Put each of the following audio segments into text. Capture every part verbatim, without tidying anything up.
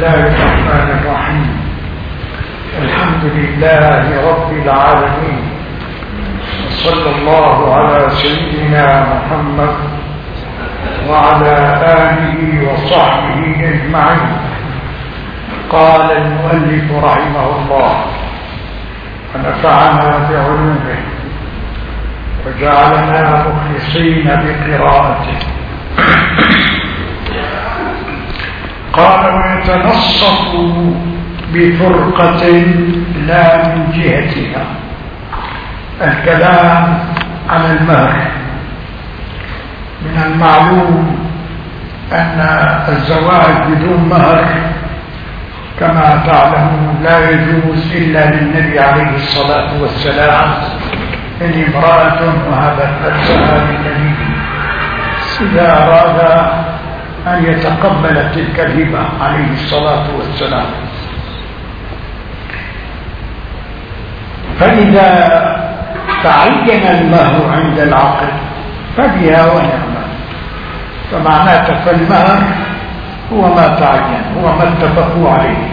الله الرحمن الرحيم. الحمد لله رب العالمين، صلى الله على سيدنا محمد وعلى آله وصحبه أجمعين. قال المؤلف رحمه الله ونفعنا بعلومه وجعلنا مخلصين بقراءته. قال ويتنصف بفرقة لا من جهتها. الكلام عن المهر. من المعلوم أن الزواج بدون مهر كما تعلمون لا يجوز إلا للنبي عليه الصلاة والسلام إن امرأة وهبت نفسها للنبي إذا أراد أن يتقبل تلك الهبة عليه الصلاة والسلام. فإذا تعين المهر عند العقد فبها ونعمة. فمعناته فالمهر هو ما تعين، هو ما اتفقوا عليه.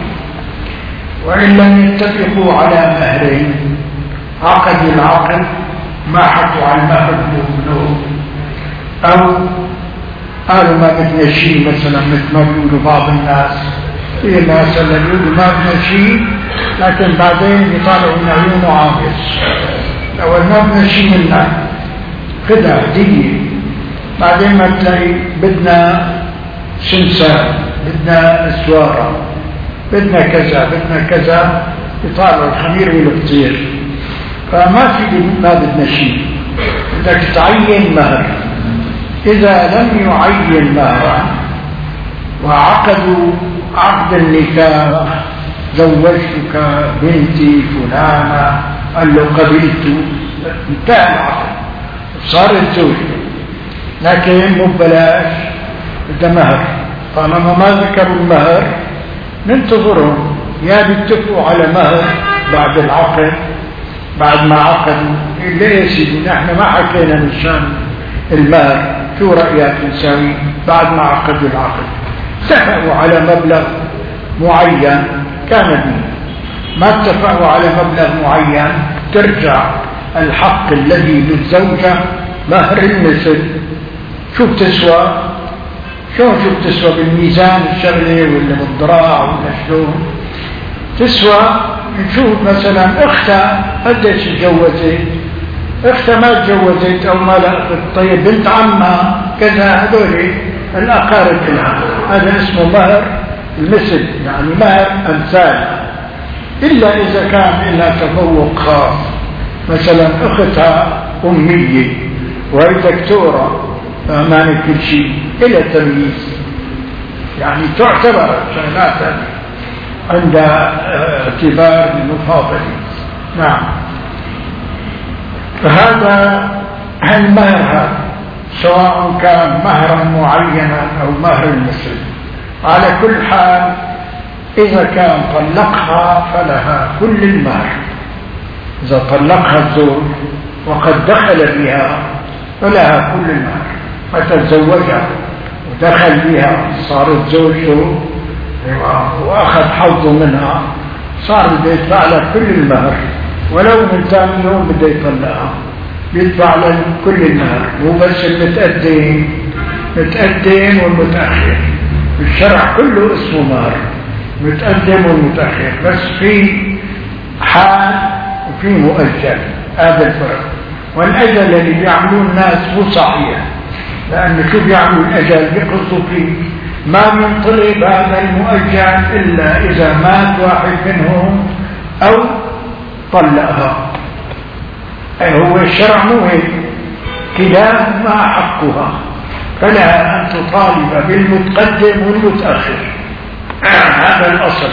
وإن لم يتفقوا على مهرين عقد العقد ما حكوا عن مهر له، أو قالوا ما بدنا شيء، مثلا مثل ما بيقولوا بعض الناس في مثلا يقولوا ما بدنا شيء لكن بعدين يطالعوا من عيونه عابس. أول ما بدنا شيء منك خدها هدية، بعدين ما تلاقي بدنا سمسار، بدنا اسواره، بدنا كذا بدنا كذا، يطالعوا الخمير والفطير. فما في ما بدنا شيء، بدك تعين مهر. إذا لم يعين مهرا وعقدوا عقد النكاح، زوجتك بنتي فلانة، قال له قبلت، انتهى العقد صارت زوجته، لكن مو ببلاش، بده مهر. طالما ما ذكروا المهر ننتظرهم، يا بيتفقوا على مهر بعد العقد، بعد ما عقدوا. ليش يا نحن ما حكينا مشان المهر، شو رأيك نسوي بعد ما عقدوا العقد؟ اتفقوا على مبلغ معين كان به، ما اتفقوا على مبلغ معين ترجع الحق الذي للزوجة مهر المثل. شو بتسوى؟ شو شو بتسوى بالميزان الشغلة ولا بالضراع ولا شلون تسوى؟ نشوف مثلا اختها قديش تجوزت، اختها ما تجوزت او ما لا، طيب بنت عمها كذا، هذول الاقارب كلها، هذا اسمه مهر المثل، يعني مهر امثال. الا اذا كان لها تفوق خاص، مثلا اختها امية وهي دكتورة فهمان كل شيء إلى تمييز، يعني تعتبر شغلات عند اعتبار المفاضل. نعم. فهذا المهر هذا سواء كان مهرا معينا أو مهر المثل، على كل حال إذا كان طلقها فلها كل المهر. إذا طلقها الزوج وقد دخل بها فلها كل المهر. متى تزوجها ودخل بها صارت زوجته واخذ حظه منها، صار بده يدفع لها كل المهر، ولو من ثاني يوم بده يطلقها بيدفع لها كل المهر، مو بس المتقدم، متقدم والمتاخر. الشرع كله اسمه مهر، متقدم والمتاخر، بس في حال وفي مؤجل، هذا الفرق. والاجل اللي بيعملوه الناس مو صحيح، لأن شو بيعملوا الأجل؟ بيقصوا فيه ما ينطلب هذا المؤجل إلا إذا مات واحد منهم أو طلقها. أي هو الشرع مو هيك، كلاهما حقها، فلا أن تطالب بالمتقدم والمتأخر، هذا الأصل.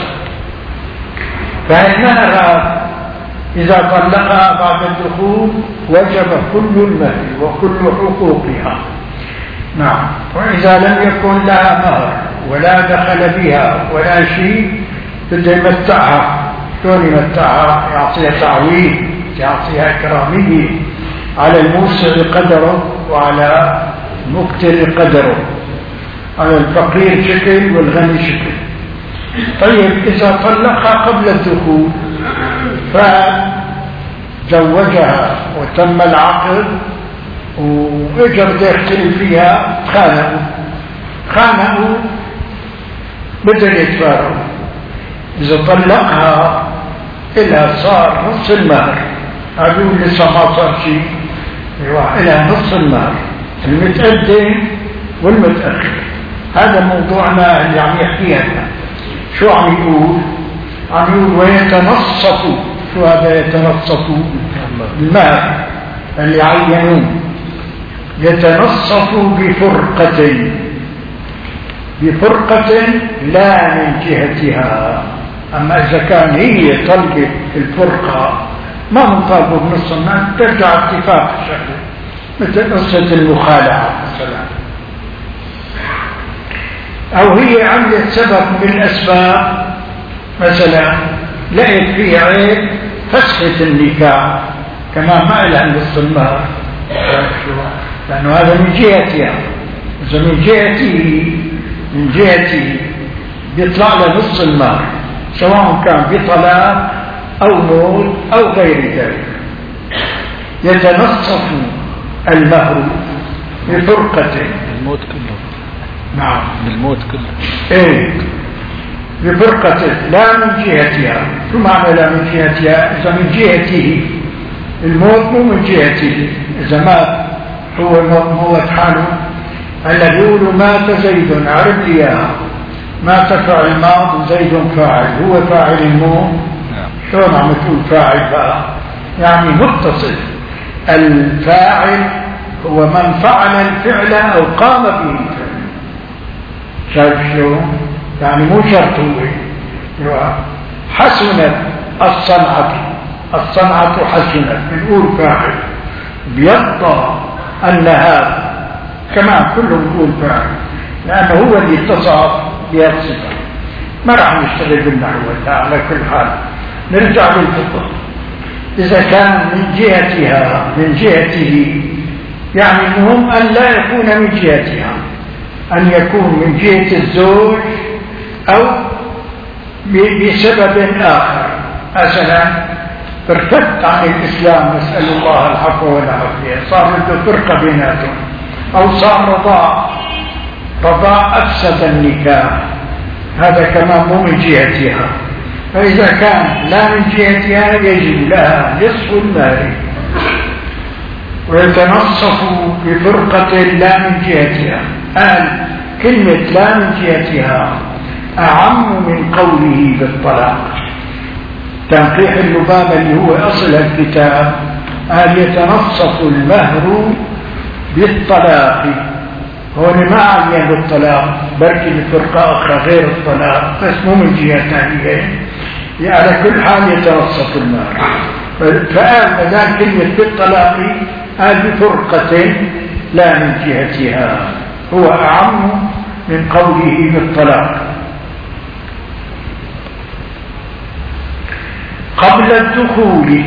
فالمهر إذا طلقها بعد الدخول وجب كل المهر وكل حقوقها. نعم. وإذا لم يكن لها مهر ولا دخل بها ولا شيء بده يمتعها. شلون يمتعها؟ يعطيها تعويض، يعطيها كرامية، على الموسع قدره وعلى المقتر قدره، على الفقير شكل والغني شكل. طيب إذا طلقها قبل الدخول فزوجها وتم العقد وإجر يختلف فيها، خانقوا خانقوا بدل يتفارقوا. إذا طلقها إلها صار نص المهر، أقول لسه ما صار شيء، إلها نص المهر، المتقدم والمتأخر. هذا موضوعنا اللي عم يحكيها لنا. شو عم يقول؟ عم يقول ويتنصفوا. شو هذا يتنصفوا؟ المهر اللي عينوه يتنصفوا بفرقة، بفرقة لا من جهتها. أما إذا كان هي طلبت الفرقة ما مطالبه بنص المال، ترجع اتفاق الشكل، مثل قصة المخالعة مثلا، أو هي عملت سبب من الأسباب، مثلا لقيت فيه عيب فسخت النكاح، كمان ما إلها نص المال، لأنه هذا من جهتها. إذا من جهته من جهته بيطلع له نص المال، سواء كان بطلاق أو موت أو غير ذلك. يتنصف المهر بفرقة. الموت كله. نعم بالموت كله. ايه بفرقة لا من جهتها. شو معنى لا من جهتها؟ إذا من جهته الموت مو من جهته. إذا مات هو موت حاله، هلا بيقولوا مات زيد، عرف لي اياها، مات فاعل ماض وزيد فاعل، هو فاعل الموت. شلون عم تقول فاعل بقى؟ يعني متصل. الفاعل هو من فعل الفعل أو قام به الفعل. شايف شلون؟ يعني مو شرط هو. حسنت الصنعة، الصنعة حسنت، بنقول فاعل. بيبقى أن هذا كمان كله بنقول فاعل، لأنه هو اللي اتصف بهالصفة. ما راح نشتغل بالنحو على كل حال. نرجع للفقه. إذا كان من جهتها من جهته، يعني المهم أن لا يكون من جهتها، أن يكون من جهة الزوج أو بسبب آخر. مثلا ارتد عن الإسلام، نسأل الله العفو والعافية، صار له فرقة بيناتهم، أو صار رضاع، رضاع أفسد النكاح، هذا كمان مو من جهتها. فإذا كان لا من جهتها يجب لها نصف المال. ويتنصف بفرقة لا من جهتها. قال كلمة لا من جهتها أعم من قوله بالطلاق. تنقيح اللباب اللي هو أصل الكتاب قال يتنصف المهر بالطلاق. هون ما عين بالطلاق، بركي بفرقة أخرى غير الطلاق، بس مو من جهتها هي. على كل حال يتنصف المهر. فقال بدل كلمة بالطلاق قال بفرقة لا من جهتها، هو أعم من قوله بالطلاق. قبل الدخول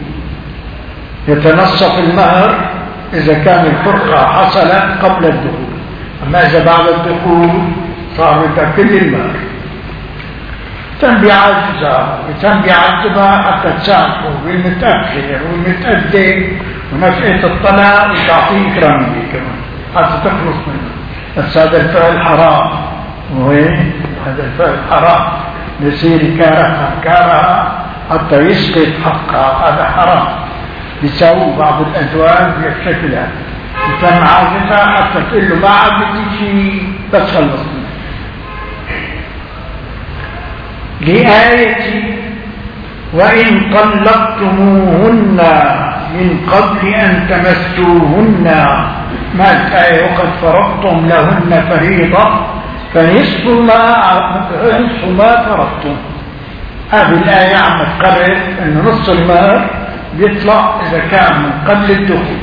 يتنصف المهر إذا كان الفرقة حصلت قبل الدخول، أما إذا بعد الدخول صار كل المهر. تم بعجزها وتم بعجزها حتى تسامحه بالمتأخر والمتقدم ونفقة الطلاق وتعطيه كرامية كمان حتى تخلص منه. بس هذا الفعل حرام، وين هذا الفعل حرام، يصير كارها كارها حتى يسقط حقها، هذا حرام. بيساووا بعض الأزواج بالشكل هذا، تم عاجزها حتى تقول له ما عاد بدي شيء بس خلصني. لآية وإن طلقتموهن من قبل أن تمسوهن، ما الآية وقد فرضتم لهن فريضة فنصف ما نصف ما فرضتم. هذه الآية عم تقرر أن نص المهر بيطلع إذا كان من قبل الدخول.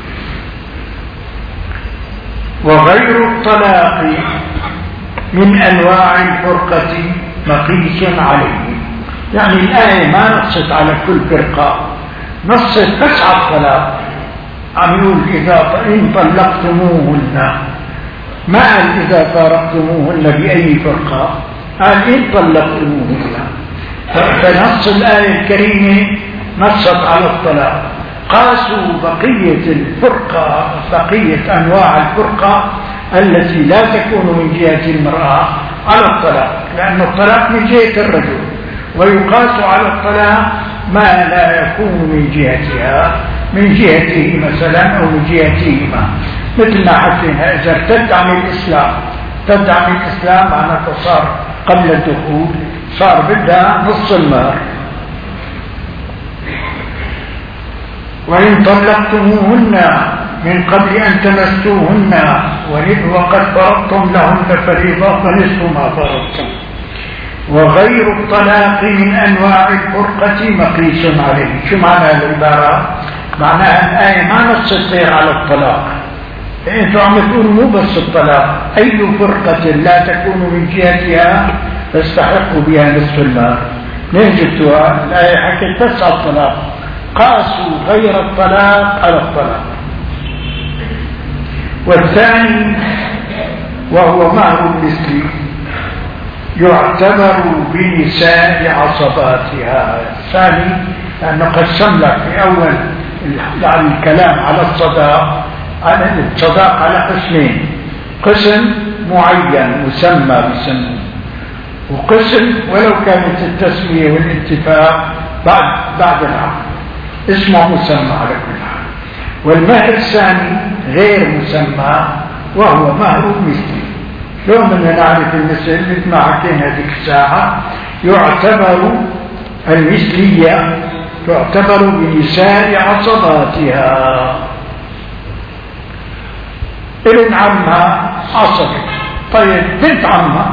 وغير الطلاق من أنواع الفرقة مقيس عليه. يعني الآية ما نصت على كل فرقة، نصت بس على الطلاق. عم يقول إذا إن طلقتموهن، ما قال إذا فارقتموهن بأي فرقة، قال إن طلقتموهن. فنص الآية الكريمة نصت على الطلاق. قاسوا بقية الفرقة، بقية أنواع الفرقة التي لا تكون من جهة المرأة على الطلاق، لأن الطلاق من جهة الرجل، ويقاس على الطلاق ما لا يكون من جهتها، من جهته مثلا أو من جهتهما، مثل ما حكينا إذا ارتد عن الإسلام. ارتد عن الإسلام معناته صار قبل الدخول صار بدها نص المهر. وإن طلقتموهن من قبل أن تمسوهن وقد فرضتم لهن فريضة فنصف ما فرضتم. وغير الطلاق من أنواع الفرقة مقيس عليه. شو معنى العبارة؟ معناها الآية ما نصت غير على الطلاق. أنتم عم تقولوا مو بس الطلاق، أي فرقة لا تكون من جهتها تستحق بها نصف المال. ليه جبتوها؟ الآية حكت بس على الطلاق. قاسوا غير الطلاق على الطلاق. والثاني وهو مهر المثل يعتبر بنساء عصباتها. الثاني لأنه قسم لك في أول الكلام على الصداق، على الصداق على قسمين: قسم معين مسمى بسمه، وقسم ولو كانت التسمية والاتفاق بعد بعد العقد اسمه مسمى على كل حال. والمهر الثاني غير مسمى وهو مهر مثلي. شلون بدنا نعرف المثل؟ مثل ما حكينا هذيك الساعة، يعتبر المثلية تعتبر بنساء عصباتها. ابن عمها عصبي، طيب بنت عمها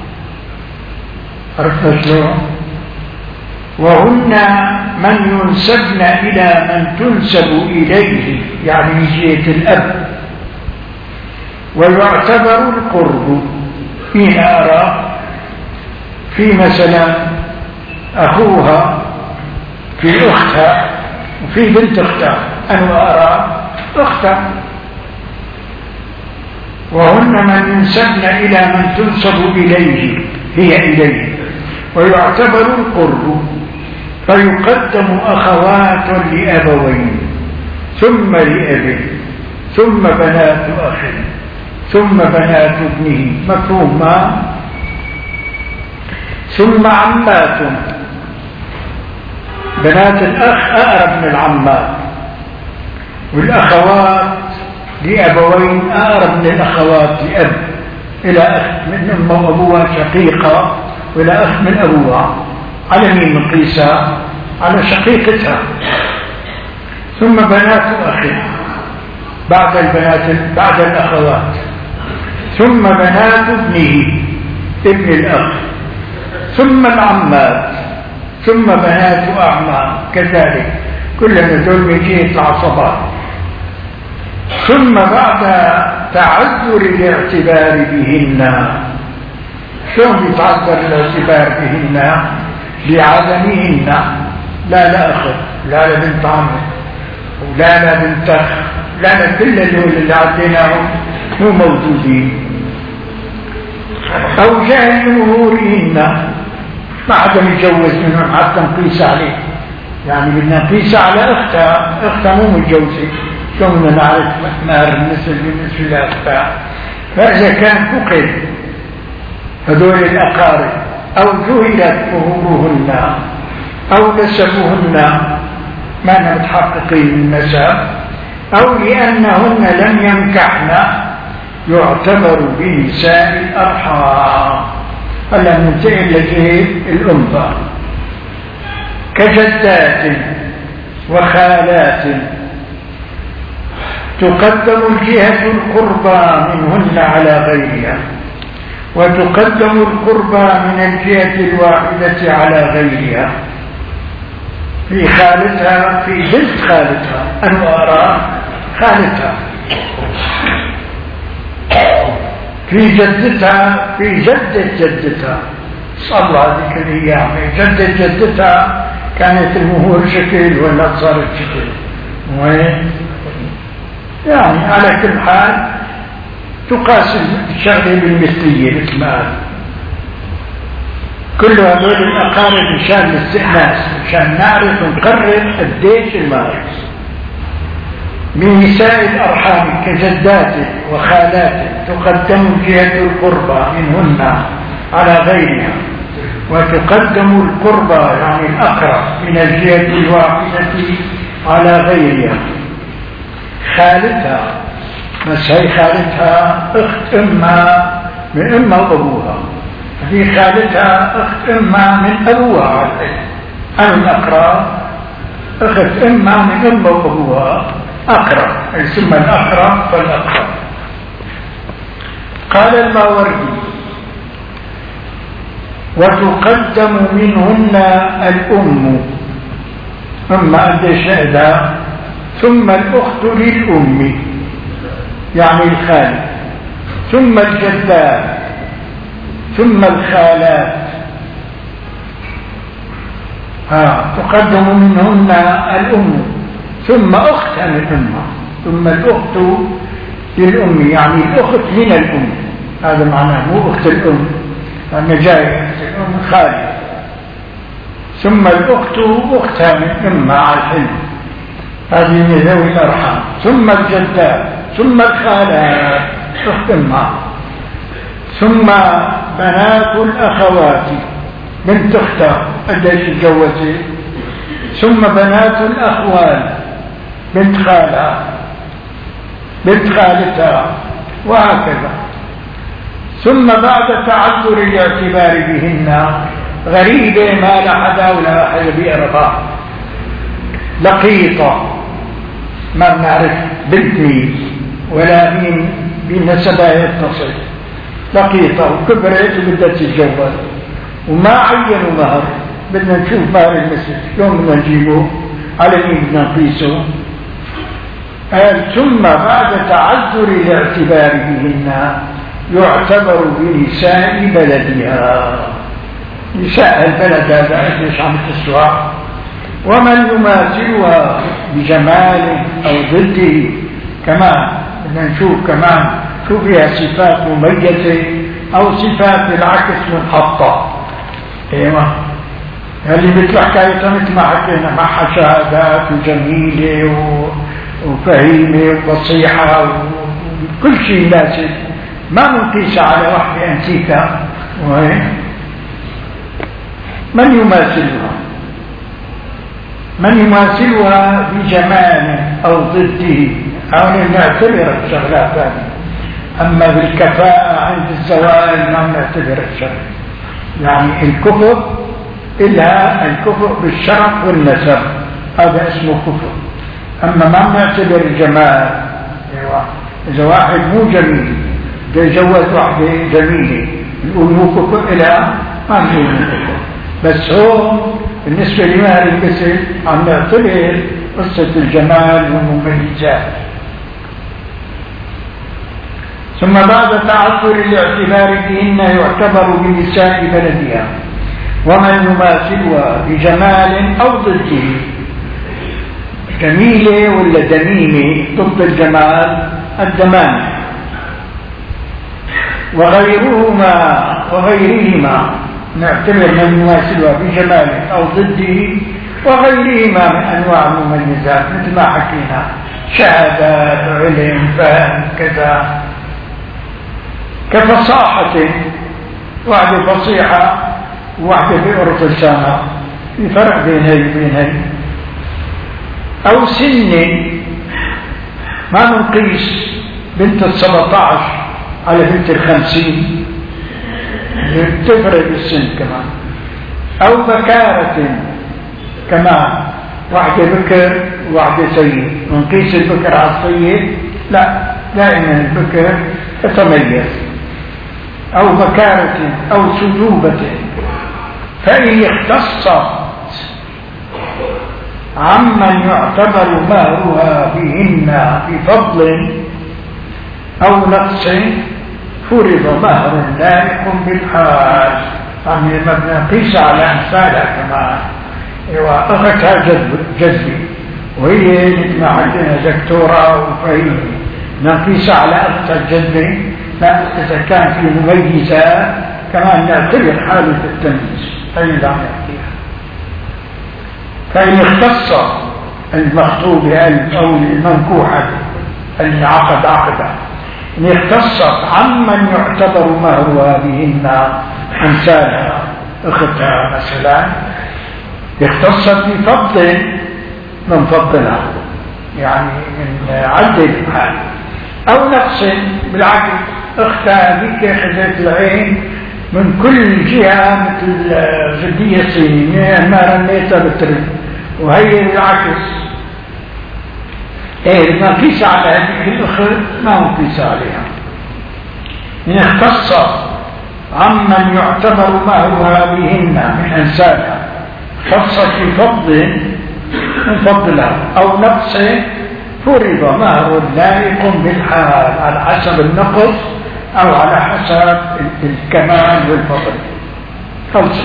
عرفنا شلون؟ وهن من ينسبن إلى من تنسب إليه، يعني من جهة الأب. ويعتبر القرب حين أرى في مثلا أخوها في أختها وفي بنت أختها، أنا أرى أختها. وهن من ينسبن إلى من تنسب إليه هي إليه. ويعتبر القرب، فيقدم أخوات لأبوين ثم لأب ثم بنات أخ ثم بنات ابنه، مفهوم ما؟ ثم عمات. بنات الأخ أقرب من العمات، والأخوات لأبوين أقرب من الأخوات لأب، إلى أخ من أم وأبوها شقيقة وإلى أخ من أبوها. على مين مقيسة؟ على شقيقتها. ثم بنات أخ بعد البنات بعد الأخوات، ثم بنات ابنه ابن الأخ، ثم العمات، ثم بنات أعمام كذلك، كلنا دول من جهة العصبات. ثم بعد تعذر الاعتبار بهن. شلون يتعذر الاعتبار بهن؟ بعدمهن. لا لا أخذ، لا لا بنت عم، ولا لا بنت أخ، لا لا كل دول اللي عديناهم مو موجودين. أو جهل ظهورهن، ما حدا يتجوز منهم حتى نقيس عليه، يعني بدنا نقيس على أختها، أختها مو متجوزة، شلون بدنا نعرف مهر النسل بالنسبة لأختها؟ فإذا كان فقد هذول الأقارب أو جهلت ظهورهن أو نسبهن ما متحققين النسب، أو لأنهن لم ينكحن، يعتبر بنساء الأرحام. هلا ننتقل لجهة الأنثى كجدات وخالات. تقدم الجهة القربى منهن على غيرها، وتقدم القربى من الجهة الواحدة على غيرها. في خالتها، في بنت خالتها، أنا أرى خالتها، في جدتها، في جدة جدتها، صلى الله هذيك الأيام جدة جدتها كانت المهور شكل ولا صارت شكل، وين يعني على كل حال تقاس الشغلة بالمثلية مثل ما قال. كل هذول الأقارب مشان الاستئناس، مشان نعرف ونقرر قديش المال. من نساء الأرحام كجداته وخالاته تقدم جهة القربى منهن على غيرها، وتقدم القربى يعني الأقرب من الجهة الواحدة على غيرها. خالتها، بس هي خالتها أخت أمها من أمها وأبوها، هذه خالتها أخت أمها من أبوها. أنا الأقرب أخت أمها من أمها وأبوها أقرب، يسمى الأقرب فالأقرب. قال الماوردي: وتقدم منهن الأم، أما قديش نقدر، ثم الأخت للأم يعني الخال، ثم الجدات، ثم الخالات. ها تقدم منهن الأم، ثم أختها من أمها، ثم الأخت للأم يعني الأخت من الأم. هذا معناه مو أخت الأم، لأن جاي أخت الأم خالة، ثم الأخت أختها من أمها على الحلم، هذه من ذوي الأرحام، ثم الجدات، ثم الخالات أخت أمها، ثم بنات الأخوات بنت أختها قديش تجوزت، ثم بنات الأخوال بنت خالها بنت خالتها، وهكذا. ثم بعد تعذر الاعتبار بهن، غريبة ما لحدا ولا أحد بيعرفها، لقيطة ما بنعرف بنت مين ولا مين بنسبها يتصل، لقيطة وكبرت وبدها تتجوز وما عينوا مهر، بدنا نشوف مهر المسجد شلون بدنا نجيبه، على مين بدنا نقيسه. قال: ثم بعد تعذر الاعتبار بهن يعتبر بنساء بلدها، نساء البلد هذا ايش عم تسوى، ومن يماثلها بجمال او ضده كمان بدنا نشوف كمان شو فيها صفات مميزه او صفات بالعكس منحطه. ايوه اللي مثل حكايتها مثل ما حكينا، معها شهادات وجميله وفهيمه وفصيحه وكل شيء ناسب، ما منقيس على واحده انتيكا. من يماثلها من يماثلها بجمال او ضده، او نعتبر الشغلات هذه. اما بالكفاءه عند الزواج ما نعتبر الشغل، يعني الكفر إلا الكفر بالشرف والنسب، هذا اسمه كفر. أما ما نعتبر الجمال، إذا واحد مو جميل ده يجوز واحدة جميلة نقول مو كفر، إلا ما نقول مو كفر. بس هون بالنسبة لمهر المثل عم نعتبر قصة الجمال والمميزات. ثم بعد تعذر الاعتبار بهن يعتبر بنساء بلدها، ومن يماثلها بجمال أو ضده، جميلة ولا دميمة، ضد الجمال الدمان، وغيرهما وغيرهما نعتبر من يماثلها بجمال أو ضده وغيرهما من أنواع المميزات، مثل ما حكينا شهادات علم فهم كذا، كفصاحة، واحدة فصيحة وواحدة بأرض لسانها، في فرق بين هي وبين هي. أو سن، ما نقيس بنت السبعة عشر على بنت الخمسين، تفرق بالسن كمان. أو بكارة كمان، واحدة بكر وواحدة سيد، نقيس البكر على السيد؟ لا، دائما البكر تتميز. أو بكارة أو سجوبة، فإن اختصت عمن يعتبر مهرها بهن بفضل أو نقص فرض مهر لائق بالحال، يعني ما بنقيس على أمثالها كمان. أختها جذبي وهي مثل ما عندنا دكتورة وفهيمة، نقيس على أختها الجذبي؟ لا، إذا كان في مميزات كمان نعتبر حالة التمييز أين لا نعطيها. فإن اختص المخطوب أو المنكوح اللي عقد عقدا إن اختصت عمن يعتبر مهرها بهن أمثالها أختها مثلا، اختصت بفضل من فضلها يعني من عدة الحال، أو نقص بالعكس أختها بك أخذت العين من كل جهة مثل جدية صينية ما رميتها بترد، وهي بالعكس إيه ما قيس على هذه الأخر ما هو قيس عليها. إن اختص عمن يعتبر مهرها بهن من أنسابها، اختصت بفضل من فضلها أو نقص فرض مهر لائق بالحال على حسب النقص أو على حسب الكمال والفضل. خلصت.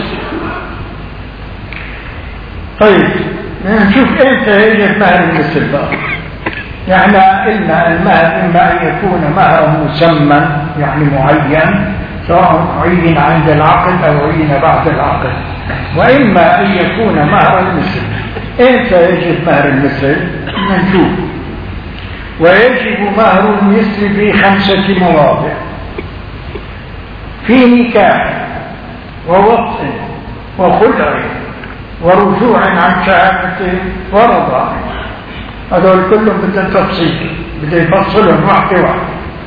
طيب نشوف امتى يجب مهر المثل بقى. يعني قلنا المهر إما أن يكون مهرا مسمى يعني معين سواء عين عند العقد أو عين بعد العقد، وإما أن يكون مهر المثل. امتى يجب مهر المثل؟ نشوف. ويجب مهر المثل في خمسة مواضع: في نكاح ووطء وخلع ورجوع عن شهادة ورضا. هذول كلهم بدهم تفصيل، بده يفصلهم واحدة واحدة.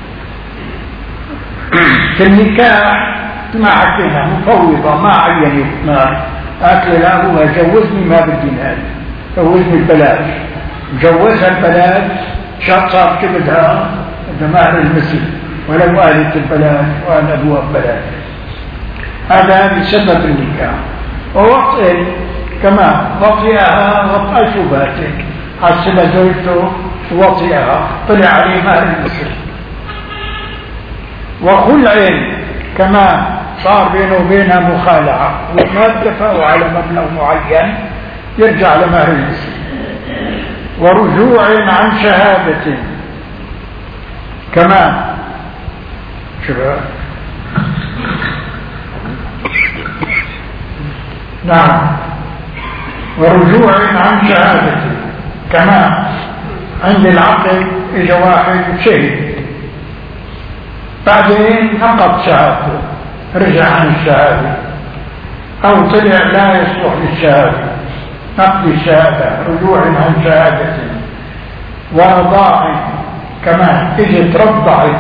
في النكاح ما حكينا مفوضة ما عين ما أكل لا هو جوزني ما بدي نهاية، جوزني البلاش، جوزها البلاش شاط صار كبدها مهر المثل ولو قالت البلاش وقال أبوها ببلاش. هذا بسبب النكاح. ووطئ كمان وطئها وطئ شبهته حسب زوجته وطئها طلع عليه مهر المثل. وخلع كمان صار بينه وبينها مخالعة وما اتفقوا على مبلغ معين يرجع لمهر المثل. ورجوع عن شهادة كمان شباب نعم ورجوع عن شهادة كمان عند العقد اجى واحد شهد بعدين نقض شهادته رجع عن الشهادة أو طلع لا يصلح للشهادة نقض الشهادة رجوع عن شهادة. ورضاع كمان اجت رضعت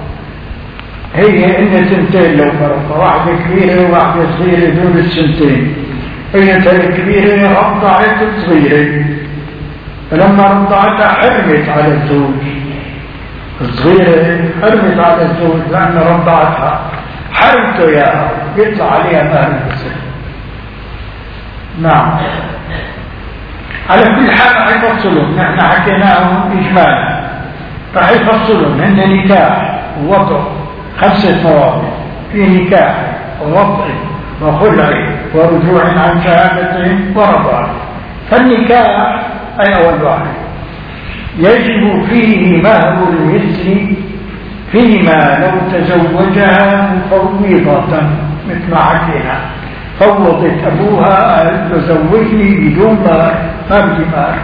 هي إن سنتين لو فرض واحدة كبيرة وواحدة صغيرة دول السنتين هي الكبيرة رضعت الصغيرة فلما رضعتها حرمت على الزوج الصغيرة حرمت على الزوج لأن رضعتها حرمته يا يطلع عليها مهر المثل. نعم على كل حال حيفصلون نحن حكيناهم إجمالا فحيفصلون عند نكاح ووضع خمسة مواضع: في نكاح ووضع وخلع ورجوع عن شهادة ورضاع. فالنكاح أي أول واحد يجب فيه مهر المثل فيما لو تزوجها مفوضة مثل ما حكينا فوضت أبوها قالت له زوجني بدون مهر ما بدي مهر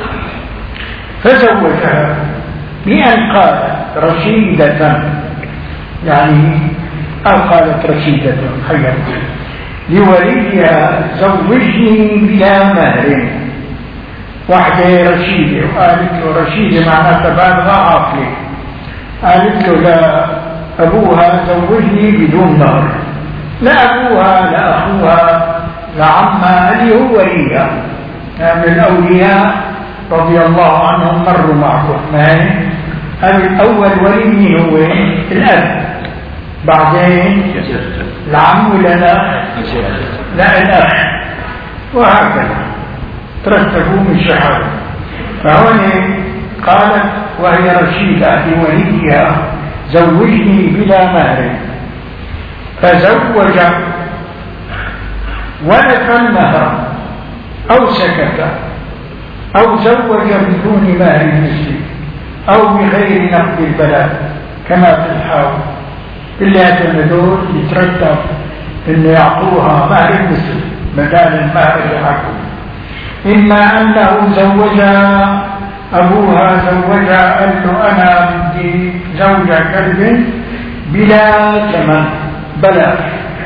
فزوجها بأن قالت رشيدة يعني أو قالت رشيدة حيا لوليها زوجني بلا مهر. واحدة رشيدة وقالت له رشيدة معناتها بالغة عاقلة قالت له لا أبوها زوجني بدون مهر لا أبوها لا أخوها لا عمها اللي هو وليها من الأولياء رضي الله عنهم مروا معكم معي. الأول ولي مين هو؟ الأب بعدين العم ولا لا؟ لا الأخ وهكذا ترتبوا من شهادة. فهون قالت وهي رشيدة لوليها زوجني بلا مهر فزوج ولف المهر أو سكت أو زوج بدون مهر المثل أو بغير نقد البلاء كما في الحاول. بالله دول يترتب إن يعطوها مهر المثل بدال المهر الحكم. إما أنه زوجها أبوها زوجها قال له أنا بدي زوجة كلب بلا ثمن بلاش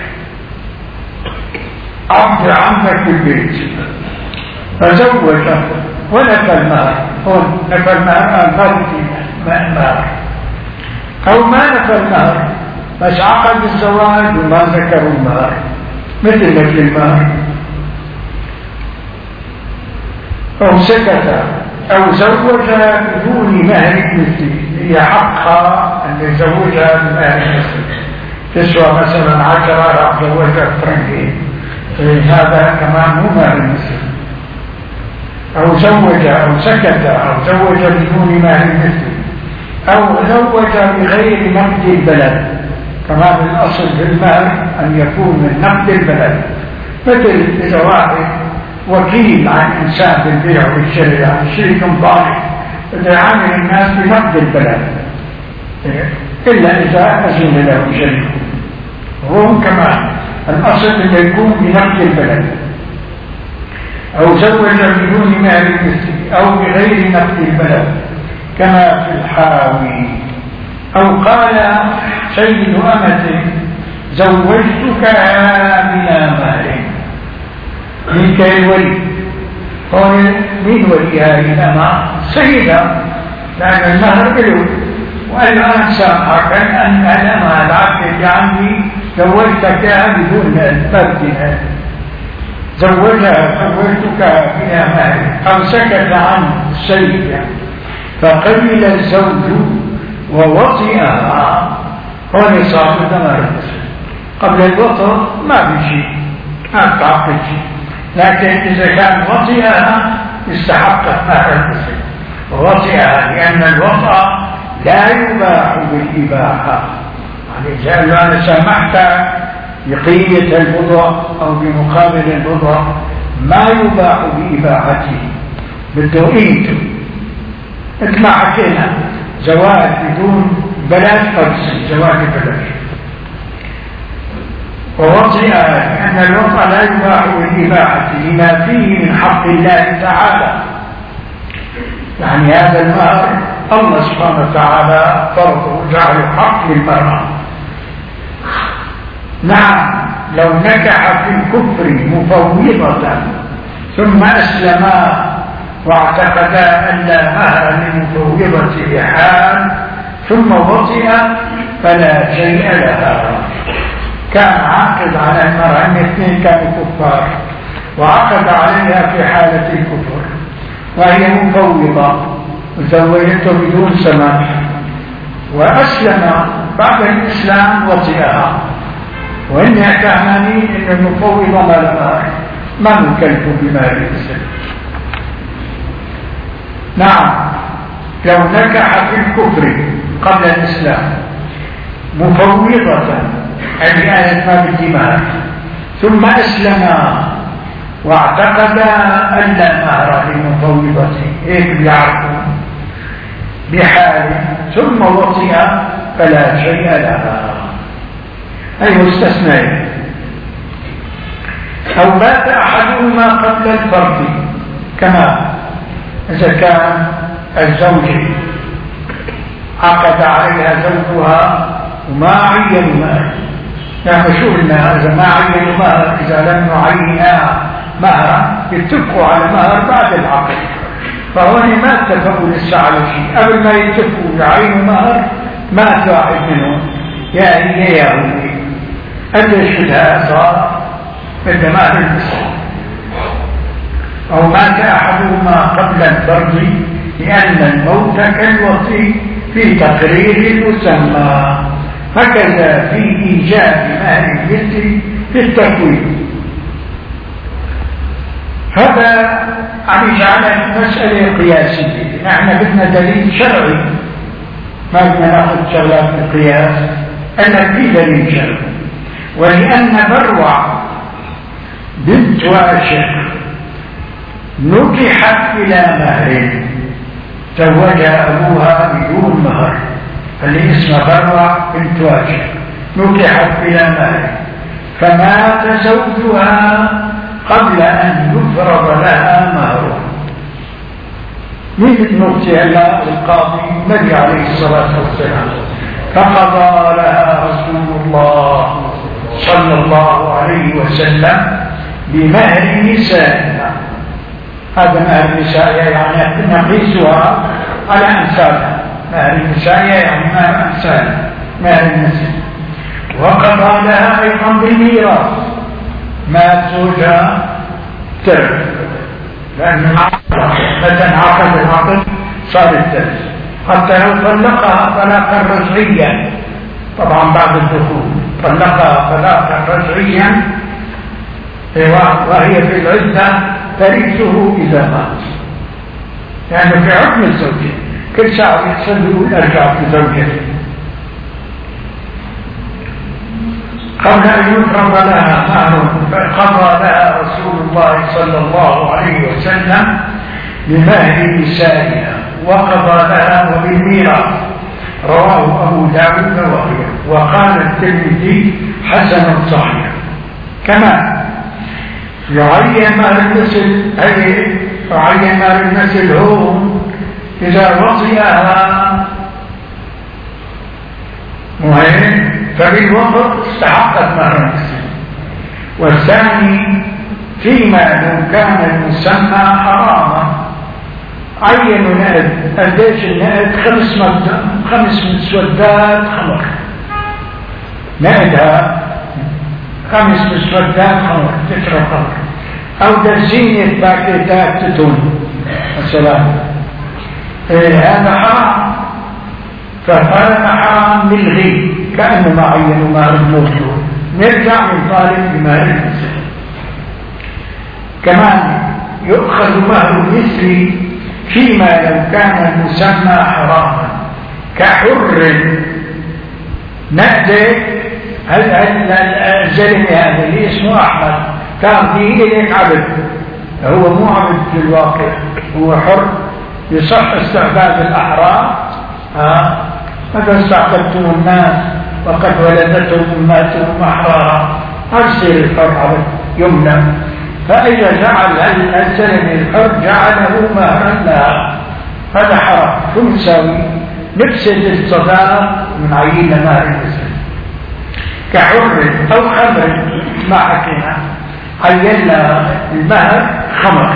عبد عمك البيت، فزوجه ونفى المهر. هون نفى المهر ما المهر أو ما نفى المهر بس عقد الزواج وما ذكروا المهر مثل مثل المهر، أو سكت أو زوجها بدون مهر مثلي، هي حقها أن يزوجها بمهر مثلي تسوى مثلا عشرة راح زوجها فرنكين، هذا كمان مو مهر مثلي. أو زوج أو سكت أو زوج بدون مهر مثلي، أو زوج بغير نقد البلد، كمان الأصل في المهر أن يكون من نقد البلد، مثل إذا واحد وكيل عن إنسان بالبيع والشراء يعني شريك ضارب إذا عامل الناس بنقد البلد إلا إذا أذن له شريك، وهم كمان الأصل أن يكون بنقد البلد. أو زوج بدون مهر مثلي أو بغير نقد البلد كما في الحاوي. أو قال سيد أمة زوجتك بلا مهر منك الولي، هون مين وليها؟ إنما سيدة، لأن المهر له وقال أنا سامحك أن أنا ما العبد اللي عندي زوجتك بدون البرد، زوجها زوجتك بلا مهر. أو سكت عن السيد فقبل الزوج ووطئها، هون صار دمر قبل الوطء ما بشيء ما بتعقد شيء، لكن إذا كان وطئها استحقت مهر المثل ووطئها، لأن الوطأ لا يباح بالإباحة. يعني قال له أنا سامحت بقية الوضع أو بمقابل الوضع ما يباح بإباحته، بده إيته مثل ما حكينا زواج بدون بلاش قدس، زواج بلاش. ووطئها لأن الوطأ لا يباح بالإباحة لما فيه من حق الله تعالى، يعني هذا المهر الله سبحانه وتعالى فرضه وجعله حق للمرأة. نعم لو نكح في الكفر مفوضة ثم أسلما واعتقدا أن لا مهر للمفوضة بحال ثم وطئ فلا شيء لها. كان عاقد على المرأة أن اثنين كانوا كفار وعقد عليها في حالة الكفر وهي مفوضة وزوجته بدون سماح، وأسلم بعد الإسلام وطئها، وإن يتهمني أن المفوضة ما لها ما مكلف بمال الإسلام. نعم لو نكح في الكفر قبل الإسلام مفوضة أي آية ما بالدماء ثم أسلم واعتقد أن لا مهر للمفوضة هيك بيعرفوا بحال ثم وطئ فلا شيء لها، أي مستثنى. أو بات أحدهما قبل الفرد كما إذا كان الزوج عقد عليها زوجها وما عين مهر، يعني شو قلنا إذا ما عين مهر، إذا لم يعينها مهر يتفقوا على مهر بعد العقد، فهون ما اتفقوا لسه على شيء، قبل ما يتفقوا يعينوا مهر مات واحد منهم يا هي يا هو قديش بدها صار بدها مهر المسلم. أو مات أحدهما قبل الفرد لأن الموت كالوصي في تقرير المسمى، هكذا في إيجاب مهر المثل في التكوين. هذا عم يجعلها مسألة قياسية، نحن بدنا دليل شرعي، ما بدنا ناخذ شغلات القياس، أن في دليل شرعي. ولأن بروع بنت واشق نكحت إلى مهر زوجها أبوها بدون مهر، اللي اسمها بروع بنت واشق نكحت إلى مهر، فمات زوجها قبل أن يفرض لها مهرها. من المفتي الله القاضي النبي عليه الصلاة والسلام، فقضى لها رسول الله صلى الله عليه وسلم بمهر نسائها. هذا مهر نسائها يعني نقيسها على أمثالها، مهر نسائها يعني مهر أمثالها، مهر النساء. وقضى لها أيضا بالميراث، مات زوجها ترك، لأن متى انعقد العقد صار الترك، حتى لو طلقها طلاقا رجعيا، طبعا بعد الدخول طلقها طلاقا رجعيا وهي في العدة ترثه إذا مات، يعني في حكم الزوجين كل شعب يحسن يقول أرجع في زوجته قبل أن يفرض لها مهر. فقضى لها رسول الله صلى الله عليه وسلم بمهر نسائها وقضى لها وبالميراث. رواه أبو داود وغيره. وقال الترمذي حسن صحيح. كما يعين مهر المثل، أي يعين مهر المثل هو إذا وصيها مهم فبالوقت استحقت مهر المثل. والثاني فيما لو كان المسمى حراما، عينوا نقد، قديش النقد؟ خمس خمس مسودات خمر، نقدها خمس مسودات خمر تتر خمر، أو دزينة باكيتات تتون مثلا، إيه هذا حرام. فقال حرام بالغي كأنما عينوا مهر الموضوع. نرجع من طالب بمهر المثل. كمان يؤخذ مهر المثل فيما لو كان المسمى حراما كحر نأتي. هل الزلمة هذا اللي اسمه أحمد كان فيه إليك عبد، هو مو عبد في الواقع، هو حر، يصح استعباد الأحرار. ها ماذا استعبدتم الناس وقد ولدتهم أمهاتهم أحرارا، أرسل الحر عبد يمنى. فإذا جعل الزلمة الحر جعله مهرا لها، هذا حرام. شو نسوي؟ نفسد الصداق من عين مهر المثل. كحر أو خمر ما حكينا، عينا المهر خمر،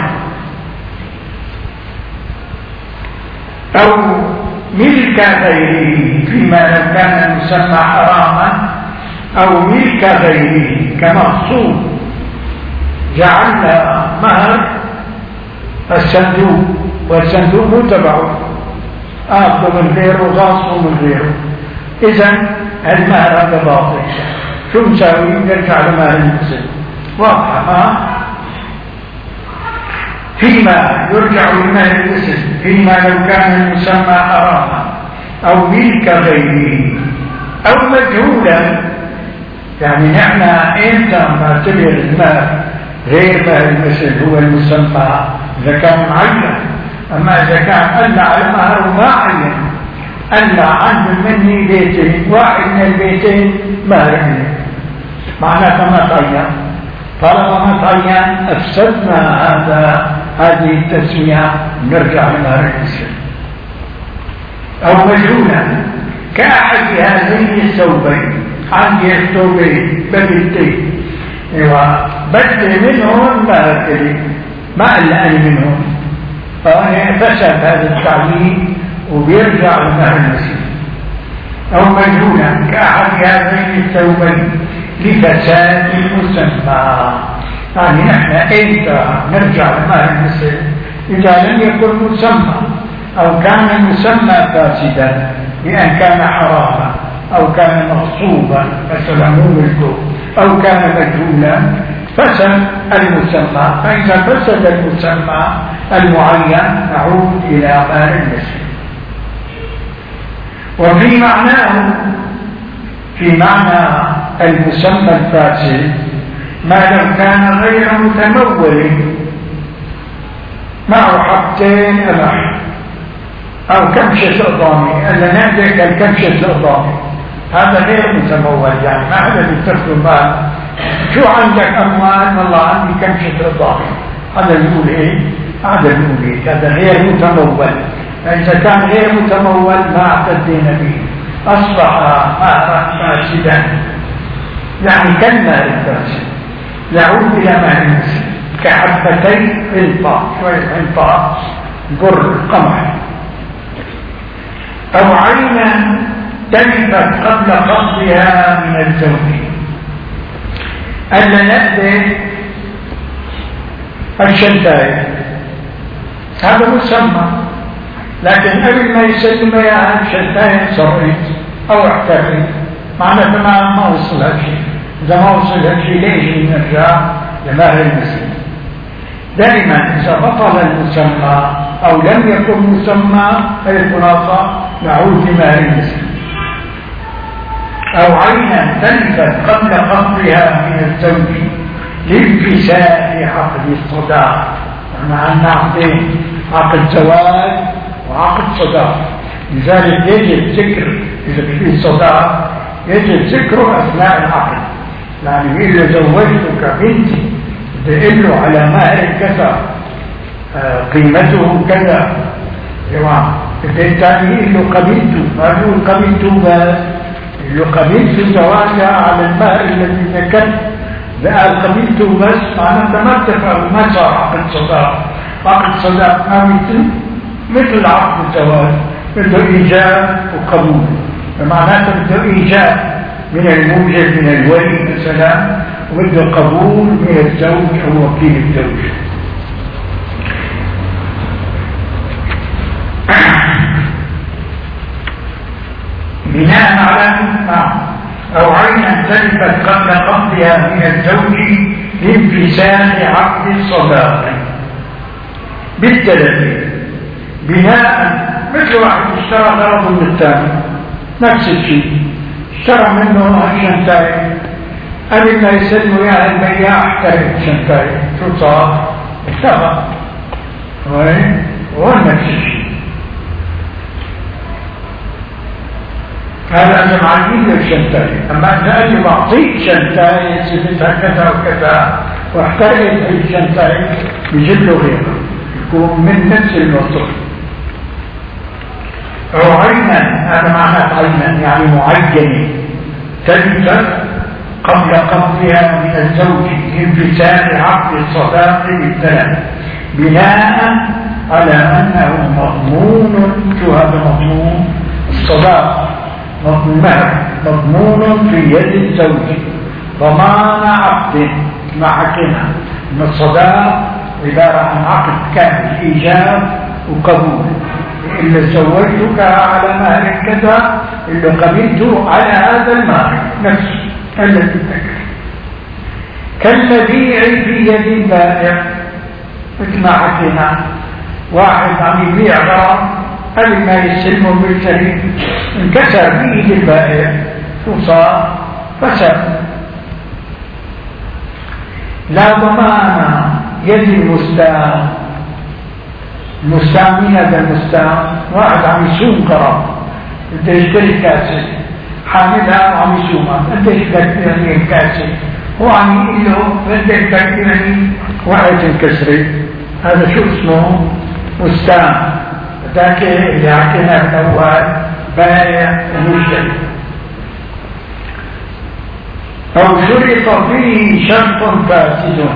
أو ملك غيره فيما لو كان المسمى حراما، أو ملك غيره كمغصوب، جعلنا مهر الصندوق والصندوق مو تبعه، آخذ من غيره وغاصه من غيره، إذن المهر هذا باطل. شو نسوي؟ نرجع لمهر المثل. واضحة ها؟ فيما يرجع لمهر المثل فيما لو كان المسمى حراما أو ملك غيره أو مجهولا. يعني نحن إمتى نعتبر المهر غير مهر المثل هو المسمى؟ إذا كان معين. أما إذا كان ألا المهر ما عين، ألا عنده مني بيتين، واحد من البيتين مهر مني، معناته ما تعين. طالما ما تعين أفسدنا هذا هذه التسمية، نرجع لمهر المثل. أو مجهولا كأحد هذين الثوبين، عندي الثوبين بدلتين، ايوه بدل منهم مهر إلي، ما قلقني منهم، فسد هذا التعليم وبيرجع لمهر المثل. أو مجهولا كأحد هذين الثوبين لفساد المسمى. يعني نحن إمتى نرجع لمهر المثل؟ إذا لم يكن مسمى، أو كان المسمى فاسدا بأن كان حراما، أو كان مغصوبا مثلا مو ملكه، أو كان مجهولا، فسد المسمى. فإذا فسد المسمى المعين نعود إلى مهر المثل. وفي معناه في معنى المسمى الفاسد ما لو كان غير متمول، معه حبتين قمح أو كمشة قضامي، ألا نعدك الكمشة القضامي، هذا غير متمول، يعني ما هذا بيتخذ مال شو عندك أموال؟ والله عندي كم شتر ضاغي. هذا يقول إيه؟ هذا يقول إيه؟ هذا غير متمول. فإذا كان غير متمول ما اعتدينا به، أصبح مهرا فاسدا، يعني كالمال الفاسد يعود إلى مال المسلم كحبتي حنطة، شوية حنطة بر قمح، أو عينا تلفت قبل قبضها من الزوج. ألا نأتي الشنتاية هذا مسمى، لكن قبل ما يسلم يا الشنتاية صريت أو احتريت، معناته ما وصل هالشيء. إذا ما وصل هالشيء ليش نرجع لمهر المسلم؟ دائما إذا بطل المسمى أو لم يكن مسمى الخلاصة نعود لمهر المسلم. أو عينا تلفت قبل قبضها من الزوج لانفساد عقد الصداق، مع أن عقدين، عقد زواج وعقد صداق، لذلك يجب ذكر إذا في صداق يجب ذكره أثناء العقد. يعني إذا زوجتك بنتي بيقول له على مهر كذا قيمته كذا، الثاني يقول له قبلته، ما يقول قبلته بس، يقول له قبلت زواجها على المهر الذي ذكرت، بقى قبلته بس معناته ما اتفق، ما صار عقد صداق. عقد صداق ما مثل مثل عقد الزواج، بده إيجاب وقبول، فمعناته بده إيجاب من الموجب من الولي مثلا، وبده قبول من الزوج أو وكيل الزوج. بناء على أو عينا تلفت قبل قبضها من الزوج لانفساد عقد الصداق بالتلف، بناء مثل واحد اشترى غرض من الثاني نفس الشيء، اشترى منه الشنتاي، قبل ما يسلموا يا البياع احترق الشنتاي، شو صار؟ اشتغل وين؟ هو نفس الشيء. هذا أنا معلمين الشنتاي، أما أنت قال لي بعطيك شنتاي سبتها كذا وكذا واحترقت الشنتاي يجيب له غيره يكون من نفس الموضوع. أو عينا، هذا معناه عينا يعني معينة تلفت قبل قبضها من الزوج لانفساد عقد الصداق بالثلاث، بناء على أنه مضمون. شو هذا مضمون؟ الصداق المهر مضمون في يد الزوج ضمان عقد، ما حكينا ان الصداق عباره عن عقد كامل ايجاب وقبول. إلا زوجتك على مهر كذا، إلا قبلته على هذا المهر نفسه الذي ذكر. كالمبيع في يد البائع، مثل ما حكينا واحد عم يبيع غرض قبل ما يسلمه بالشريك انكسر بيد البائع، شو صار؟ فسد. لا ضمان يد المستعان. المستعان مين هذا المستعان؟ واحد عم يسوم غرض، انت يشتري كاسه حاملها وعم يسومها، انت اشتري الكاسه هو عم يقول له بدك تكفيني وقت انكسرت، هذا شو اسمه؟ مستعان. ذاك اللي حكينا بالاول بائع ومشتري. او شرط فيه شرط فاسد.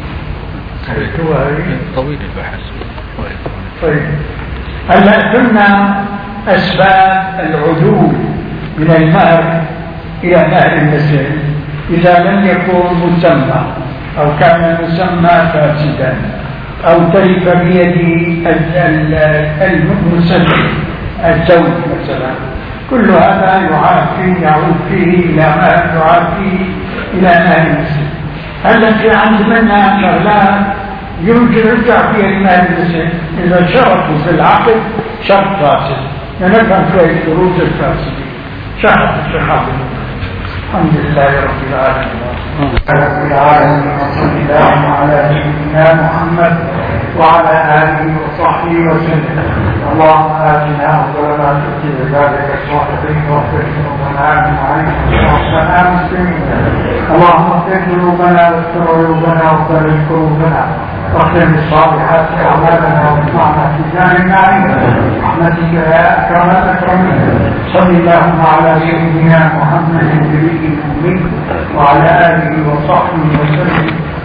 طويل البحث. طيب هلا قلنا اسباب العدول من المهر الى مهر المثل اذا لم يكن مسمى او كان المسمى فاسدا أو تلف بيد المسلم الزوج مثلا، كل هذا يعاد فيه يعود فيه إلى مهر، يعاد فيه إلى مهر المسلم. هلا في عندنا شغلات يرجع فيها المهر المسلم إذا شرطوا في العقد شرط فاسد، نفهم شوية شروط الفاسدين. شرط الشهادة. الحمد لله رب العالمين. رب العالمين وصلى الله على سيدنا محمد وعلى آله وصحبه وسلم. اللهم آتنا أفضل ما تؤتي عبادك الصالحين واغفر ذنوبنا أجمعين وتوفنا مسلمين. اللهم اغفر ذنوبنا واستر عيوبنا وفرج كروبنا واختم بالصالحات أعمالنا واجمعنا في دار النعيم برحمتك يا أكرم الأكرمين. صل اللهم على سيدنا محمد النبي الأمي وعلى آله وصحبه وسلم.